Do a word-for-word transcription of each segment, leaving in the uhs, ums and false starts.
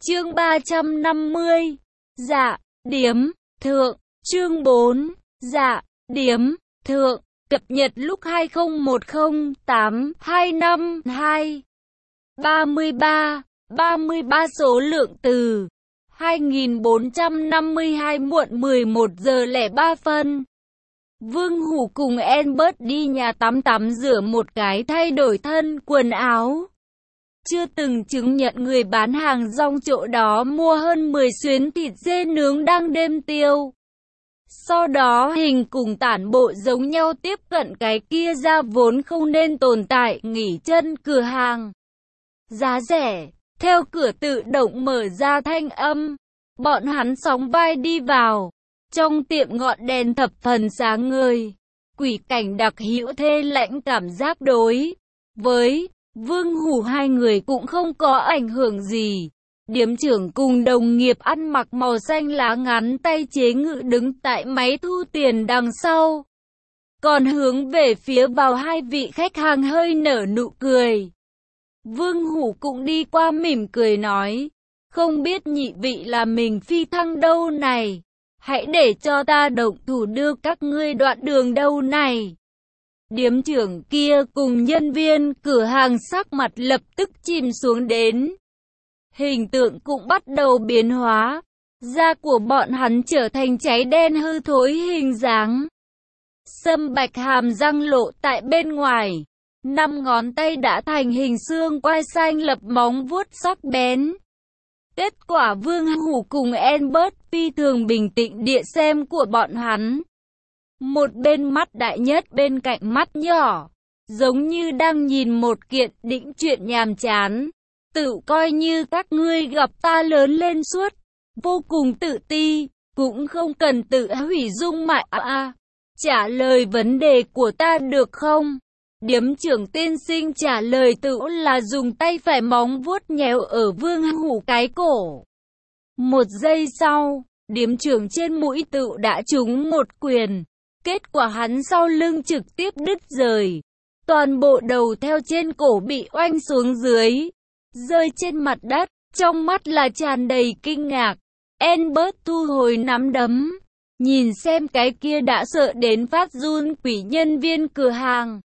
Chương ba trăm năm mươi. Dạ, điếm, thượng, chương bốn. Dạ, điếm, thượng, cập nhật lúc hai không một không tám hai năm hai. ba mươi ba, ba mươi ba số lượng từ hai nghìn bốn trăm năm mươi hai muộn mười một giờ lẻ ba phân. Vương Hủ cùng Albert đi nhà tắm tắm rửa một cái thay đổi thân quần áo. Chưa từng chứng nhận người bán hàng rong chỗ đó mua hơn mười xuyến thịt dê nướng đang đêm tiêu. Sau đó hình cùng tản bộ giống nhau tiếp cận cái kia ra vốn không nên tồn tại nghỉ chân cửa hàng. Giá rẻ, theo cửa tự động mở ra thanh âm. Bọn hắn sóng vai đi vào. Trong tiệm ngọn đèn thập phần sáng ngời. Quỷ cảnh đặc hữu thê lãnh cảm giác đối với Vương Hủ hai người cũng không có ảnh hưởng gì. Điếm trưởng cùng đồng nghiệp ăn mặc màu xanh lá ngắn tay chế ngự đứng tại máy thu tiền đằng sau. Còn hướng về phía vào hai vị khách hàng hơi nở nụ cười. Vương Hủ cũng đi qua mỉm cười nói, không biết nhị vị là mình phi thăng đâu này. Hãy để cho ta động thủ đưa các ngươi đoạn đường đâu này. Điếm trưởng kia cùng nhân viên cửa hàng sắc mặt lập tức chìm xuống đến. Hình tượng cũng bắt đầu biến hóa. Da của bọn hắn trở thành cháy đen hư thối hình dáng. Sâm bạch hàm răng lộ tại bên ngoài. Năm ngón tay đã thành hình xương quai xanh lập móng vuốt sắc bén. Kết quả Vương Hủ cùng Albert phi thường bình tĩnh địa xem của bọn hắn. Một bên mắt đại nhất bên cạnh mắt nhỏ, giống như đang nhìn một kiện đĩnh chuyện nhàm chán. Tự coi như các ngươi gặp ta lớn lên suốt, vô cùng tự ti, cũng không cần tự hủy dung mạo à. Trả lời vấn đề của ta được không? Điếm trưởng tiên sinh trả lời tự là dùng tay phải móng vuốt nhéo ở Vương Hủ cái cổ. Một giây sau, điếm trưởng trên mũi tự đã trúng một quyền. Kết quả hắn sau lưng trực tiếp đứt rời. Toàn bộ đầu theo trên cổ bị oanh xuống dưới. Rơi trên mặt đất, trong mắt là tràn đầy kinh ngạc. Albert thu hồi nắm đấm. Nhìn xem cái kia đã sợ đến phát run quỷ nhân viên cửa hàng.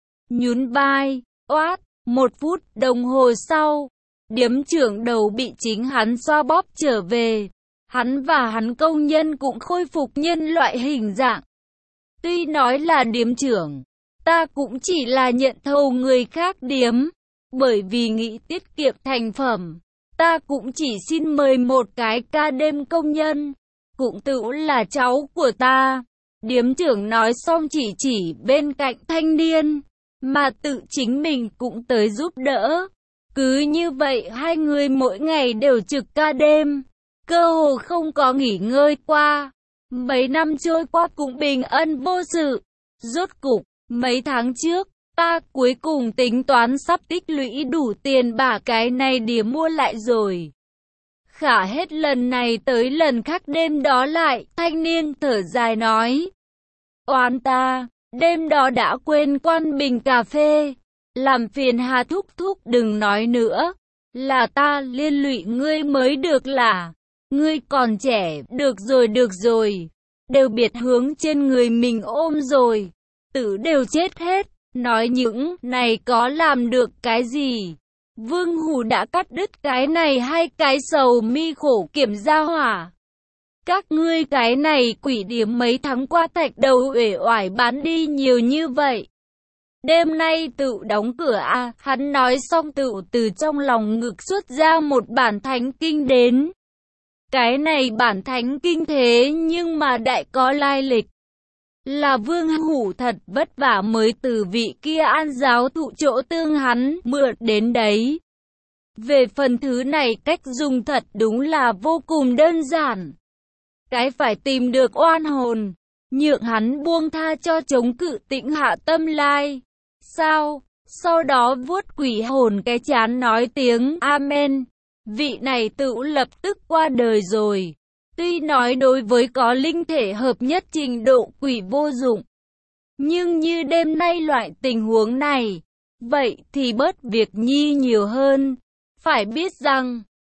Nhún vai, oát, một phút đồng hồ sau. Điếm trưởng đầu bị chính hắn xoa bóp trở về. Hắn và hắn công nhân cũng khôi phục nhân loại hình dạng. Tuy nói là điếm trưởng, ta cũng chỉ là nhận thầu người khác điếm. Bởi vì nghĩ tiết kiệm thành phẩm, ta cũng chỉ xin mời một cái ca đêm công nhân. Cũng tự là cháu của ta. Điếm trưởng nói xong chỉ chỉ bên cạnh thanh niên, mà tự chính mình cũng tới giúp đỡ. Cứ như vậy hai người mỗi ngày đều trực ca đêm, cơ hồ không có nghỉ ngơi qua. Mấy năm trôi qua cũng bình ân vô sự. Rốt cục, mấy tháng trước, ta cuối cùng tính toán sắp tích lũy đủ tiền bả cái này để mua lại rồi. Khả hết lần này tới lần khác đêm đó lại, thanh niên thở dài nói. Oan ta, đêm đó đã quên quan bình cà phê. Làm phiền Hà thúc thúc đừng nói nữa. Là ta liên lụy ngươi mới được là. Ngươi còn trẻ, được rồi được rồi. Đều biệt hướng trên người mình ôm rồi. Tử đều chết hết. Nói những này có làm được cái gì? Vương Hủ đã cắt đứt cái này hay cái sầu mi khổ kiểm gia hỏa. Các ngươi cái này quỷ điếm mấy tháng qua thạch đầu uể oải bán đi nhiều như vậy. Đêm nay tự đóng cửa à, hắn nói xong tự từ trong lòng ngực xuất ra một bản thánh kinh đến. Cái này bản thánh kinh thế nhưng mà đại có lai lịch. Là Vương Hủ thật vất vả mới từ vị kia an giáo thụ chỗ tương hắn mượn đến đấy. Về phần thứ này cách dùng thật đúng là vô cùng đơn giản. Cái phải tìm được oan hồn, nhượng hắn buông tha cho chống cự tĩnh hạ tâm lai. Sao? Sau đó vuốt quỷ hồn cái chán nói tiếng Amen. Vị này tự lập tức qua đời rồi. Tuy nói đối với có linh thể hợp nhất trình độ quỷ vô dụng. Nhưng như đêm nay loại tình huống này, vậy thì bớt việc nhi nhiều hơn. Phải biết rằng,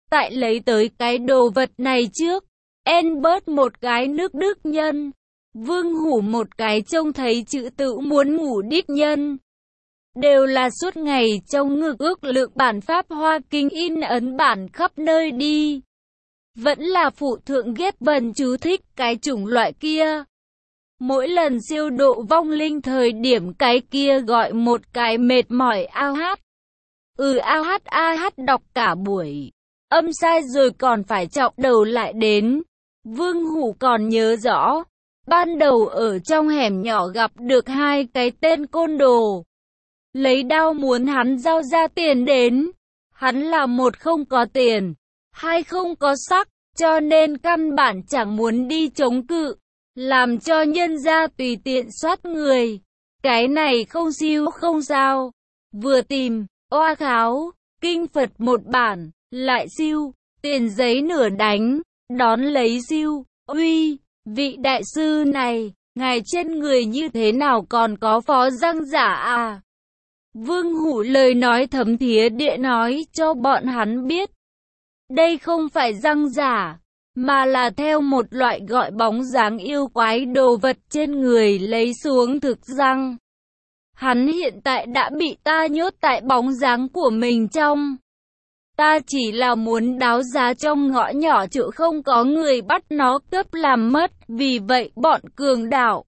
tại lấy tới cái đồ vật này trước. Albert một cái nước Đức nhân, Vương Hủ một cái trông thấy chữ tự muốn ngủ đích nhân. Đều là suốt ngày trong ngực ước lượng bản Pháp Hoa Kinh in ấn bản khắp nơi đi. Vẫn là phụ thượng ghép vần chú thích cái chủng loại kia. Mỗi lần siêu độ vong linh thời điểm cái kia gọi một cái mệt mỏi ao hát. Ừ ao hát a hát đọc cả buổi. Âm sai rồi còn phải trọng đầu lại đến. Vương Hủ còn nhớ rõ. Ban đầu ở trong hẻm nhỏ gặp được hai cái tên côn đồ. Lấy đao muốn hắn giao ra tiền đến. Hắn là một không có tiền, hai không có sắc, cho nên căn bản chẳng muốn đi chống cự. Làm cho nhân gia tùy tiện soát người. Cái này không siêu không sao. Vừa tìm, oa kháo, kinh Phật một bản, lại siêu, tiền giấy nửa đánh, đón lấy siêu, uy, vị đại sư này, ngài trên người như thế nào còn có phó răng giả à? Vương Hủ lời nói thấm thía địa nói cho bọn hắn biết. Đây không phải răng giả, mà là theo một loại gọi bóng dáng yêu quái đồ vật trên người lấy xuống thực răng. Hắn hiện tại đã bị ta nhốt tại bóng dáng của mình trong. Ta chỉ là muốn đáo giá trong ngõ nhỏ chứ không có người bắt nó cướp làm mất, vì vậy bọn cường đạo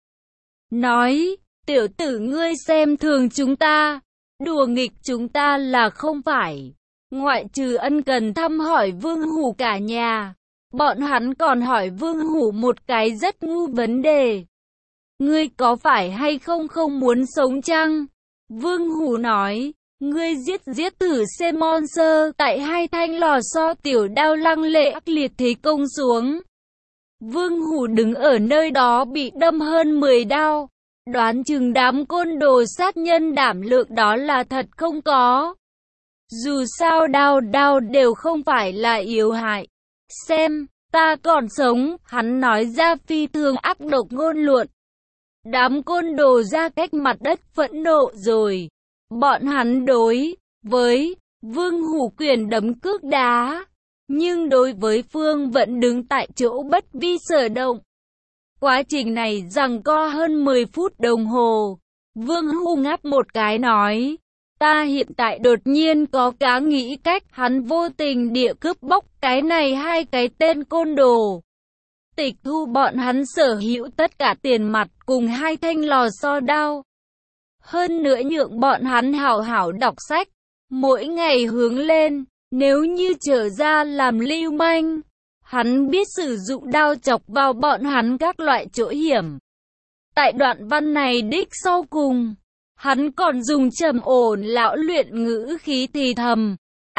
nói, tiểu tử ngươi xem thường chúng ta, đùa nghịch chúng ta là không phải. Ngoại trừ ân cần thăm hỏi Vương Hủ cả nhà, bọn hắn còn hỏi Vương Hủ một cái rất ngu vấn đề. Ngươi có phải hay không không muốn sống chăng? Vương Hủ nói, ngươi giết giết thử xem monster, tại hai thanh lò xo tiểu đao lăng lệ ác liệt thế công xuống. Vương Hủ đứng ở nơi đó bị đâm hơn mười đao, đoán chừng đám côn đồ sát nhân đảm lượng đó là thật không có. Dù sao đao đao đều không phải là yếu hại. Xem, ta còn sống, hắn nói ra phi thường ác độc ngôn luận. Đám côn đồ ra cách mặt đất phẫn nộ rồi. Bọn hắn đối với Vương Hủ quyền đấm cước đá, nhưng đối với Phương vẫn đứng tại chỗ bất vi sở động. Quá trình này giằng co hơn mười phút đồng hồ. Vương Hủ ngáp một cái nói, ta hiện tại đột nhiên có cá nghĩ cách. Hắn vô tình địa cướp bóc cái này hai cái tên côn đồ, tịch thu bọn hắn sở hữu tất cả tiền mặt cùng hai thanh lò xo đao. Hơn nữa nhượng bọn hắn hảo hảo đọc sách, mỗi ngày hướng lên. Nếu như trở ra làm lưu manh, hắn biết sử dụng đao chọc vào bọn hắn các loại chỗ hiểm. Tại đoạn văn này đích sau cùng, hắn còn dùng trầm ổn lão luyện ngữ khí thì thầm,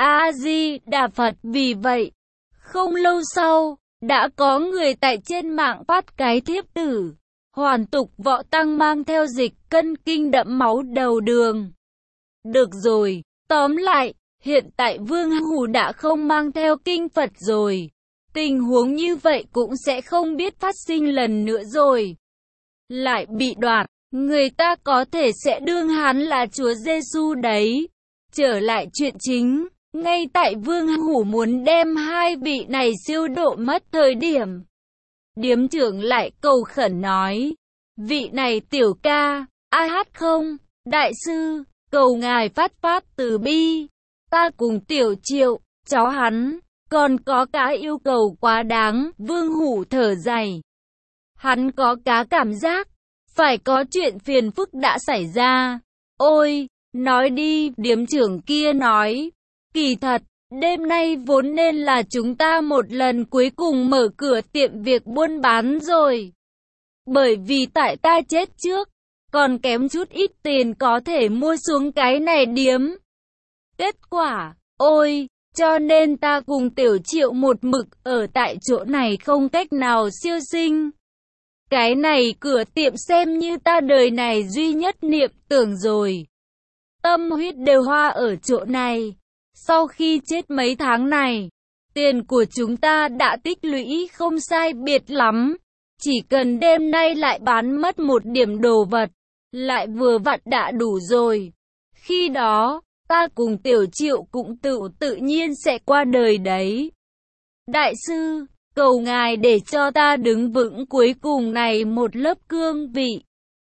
A-di-đà Phật. Vì vậy, không lâu sau, đã có người tại trên mạng phát cái thiếp tử. Hoàn tục võ tăng mang theo dịch cân kinh đẫm máu đầu đường. Được rồi, tóm lại, hiện tại Vương Hủ đã không mang theo kinh Phật rồi. Tình huống như vậy cũng sẽ không biết phát sinh lần nữa rồi. Lại bị đoạt, người ta có thể sẽ đương hắn là Chúa Giêsu đấy. Trở lại chuyện chính, ngay tại Vương Hủ muốn đem hai vị này siêu độ mất thời điểm, điếm trưởng lại cầu khẩn nói, vị này tiểu ca, a hát không, đại sư, cầu ngài phát pháp từ bi, ta cùng tiểu Triệu, cháu hắn, còn có cá yêu cầu quá đáng. Vương Hủ thở dài, hắn có cá cảm giác, phải có chuyện phiền phức đã xảy ra. Ôi, nói đi, điếm trưởng kia nói, kỳ thật, đêm nay vốn nên là chúng ta một lần cuối cùng mở cửa tiệm việc buôn bán rồi. Bởi vì tại ta chết trước, còn kém chút ít tiền có thể mua xuống cái này điếm. Kết quả, ôi, cho nên ta cùng tiểu Triệu một mực ở tại chỗ này không cách nào siêu sinh. Cái này cửa tiệm xem như ta đời này duy nhất niệm tưởng rồi. Tâm huyết đều hoa ở chỗ này. Sau khi chết mấy tháng này, tiền của chúng ta đã tích lũy không sai biệt lắm. Chỉ cần đêm nay lại bán mất một điểm đồ vật, lại vừa vặn đã đủ rồi. Khi đó, ta cùng Tiểu Triệu cũng tự tự nhiên sẽ qua đời đấy. Đại sư, cầu ngài để cho ta đứng vững cuối cùng này một lớp cương vị.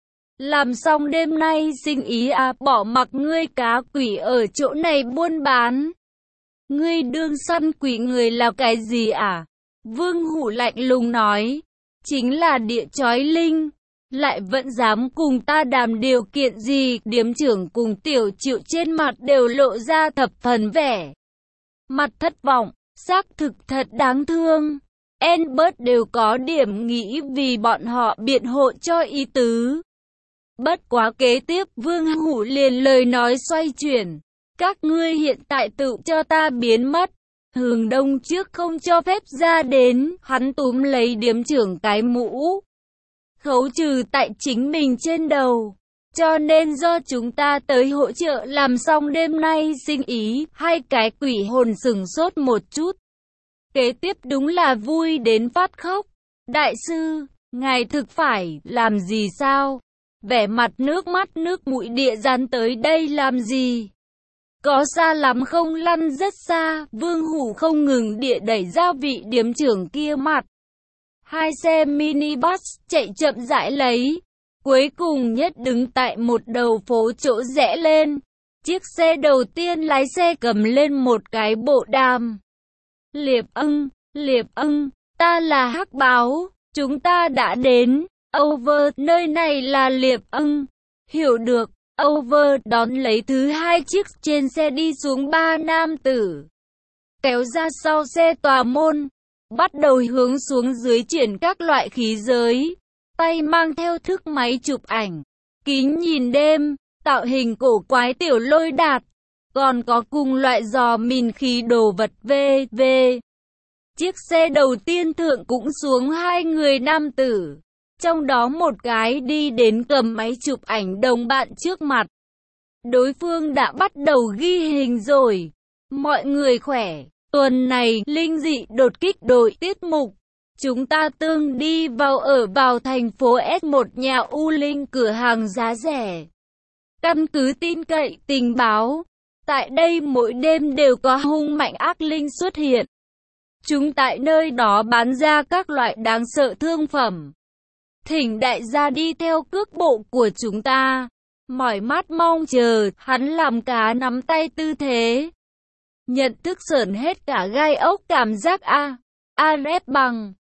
Làm xong đêm nay sinh ý à, bỏ mặc ngươi cá quỷ ở chỗ này buôn bán. Ngươi đương săn quỷ người là cái gì à? Vương Hủ lạnh lùng nói, chính là địa chói linh, lại vẫn dám cùng ta đàm điều kiện gì? Điếm trưởng cùng Tiểu Triệu trên mặt đều lộ ra thập phần vẻ mặt thất vọng, xác thực thật đáng thương. Albert đều có điểm nghĩ vì bọn họ biện hộ cho ý tứ. Bất quá kế tiếp Vương Hủ liền lời nói xoay chuyển. Các ngươi hiện tại tự cho ta biến mất. Hướng Đông trước không cho phép ra đến. Hắn túm lấy điếm trưởng cái mũ, khấu trừ tại chính mình trên đầu. Cho nên do chúng ta tới hỗ trợ làm xong đêm nay sinh ý. Hai cái quỷ hồn sửng sốt một chút. Kế tiếp đúng là vui đến phát khóc. Đại sư, ngài thực phải làm gì sao? Vẻ mặt nước mắt nước mũi địa dán tới đây làm gì? Có xa lắm không? Lăn rất xa. Vương Hủ không ngừng địa đẩy ra vị điếm trưởng kia mặt. Hai xe minibus chạy chậm rãi lấy. Cuối cùng nhất đứng tại một đầu phố chỗ rẽ lên. Chiếc xe đầu tiên lái xe cầm lên một cái bộ đàm. Liệp ưng, Liệp ưng, ta là Hắc Báo, chúng ta đã đến. Over, nơi này là Liệp ưng. Hiểu được. Over đón lấy thứ hai chiếc trên xe đi xuống ba nam tử. Kéo ra sau xe tòa môn. Bắt đầu hướng xuống dưới chuyển các loại khí giới. Tay mang theo thức máy chụp ảnh. Kính nhìn đêm. Tạo hình cổ quái tiểu lôi đạt. Còn có cùng loại dò mìn khí đồ vật vê vê. Chiếc xe đầu tiên thượng cũng xuống hai người nam tử. Trong đó một cái đi đến cầm máy chụp ảnh đồng bạn trước mặt. Đối phương đã bắt đầu ghi hình rồi. Mọi người khỏe. Tuần này, linh dị đột kích đội tiết mục. Chúng ta tương đi vào ở vào thành phố S một nhà U Linh cửa hàng giá rẻ. Căn cứ tin cậy tình báo. Tại đây mỗi đêm đều có hung mạnh ác linh xuất hiện. Chúng tại nơi đó bán ra các loại đáng sợ thương phẩm. Thỉnh đại gia đi theo cước bộ của chúng ta. Mỏi mắt mong chờ, hắn làm cá nắm tay tư thế. Nhận thức sởn hết cả gai ốc cảm giác a. A rép bằng.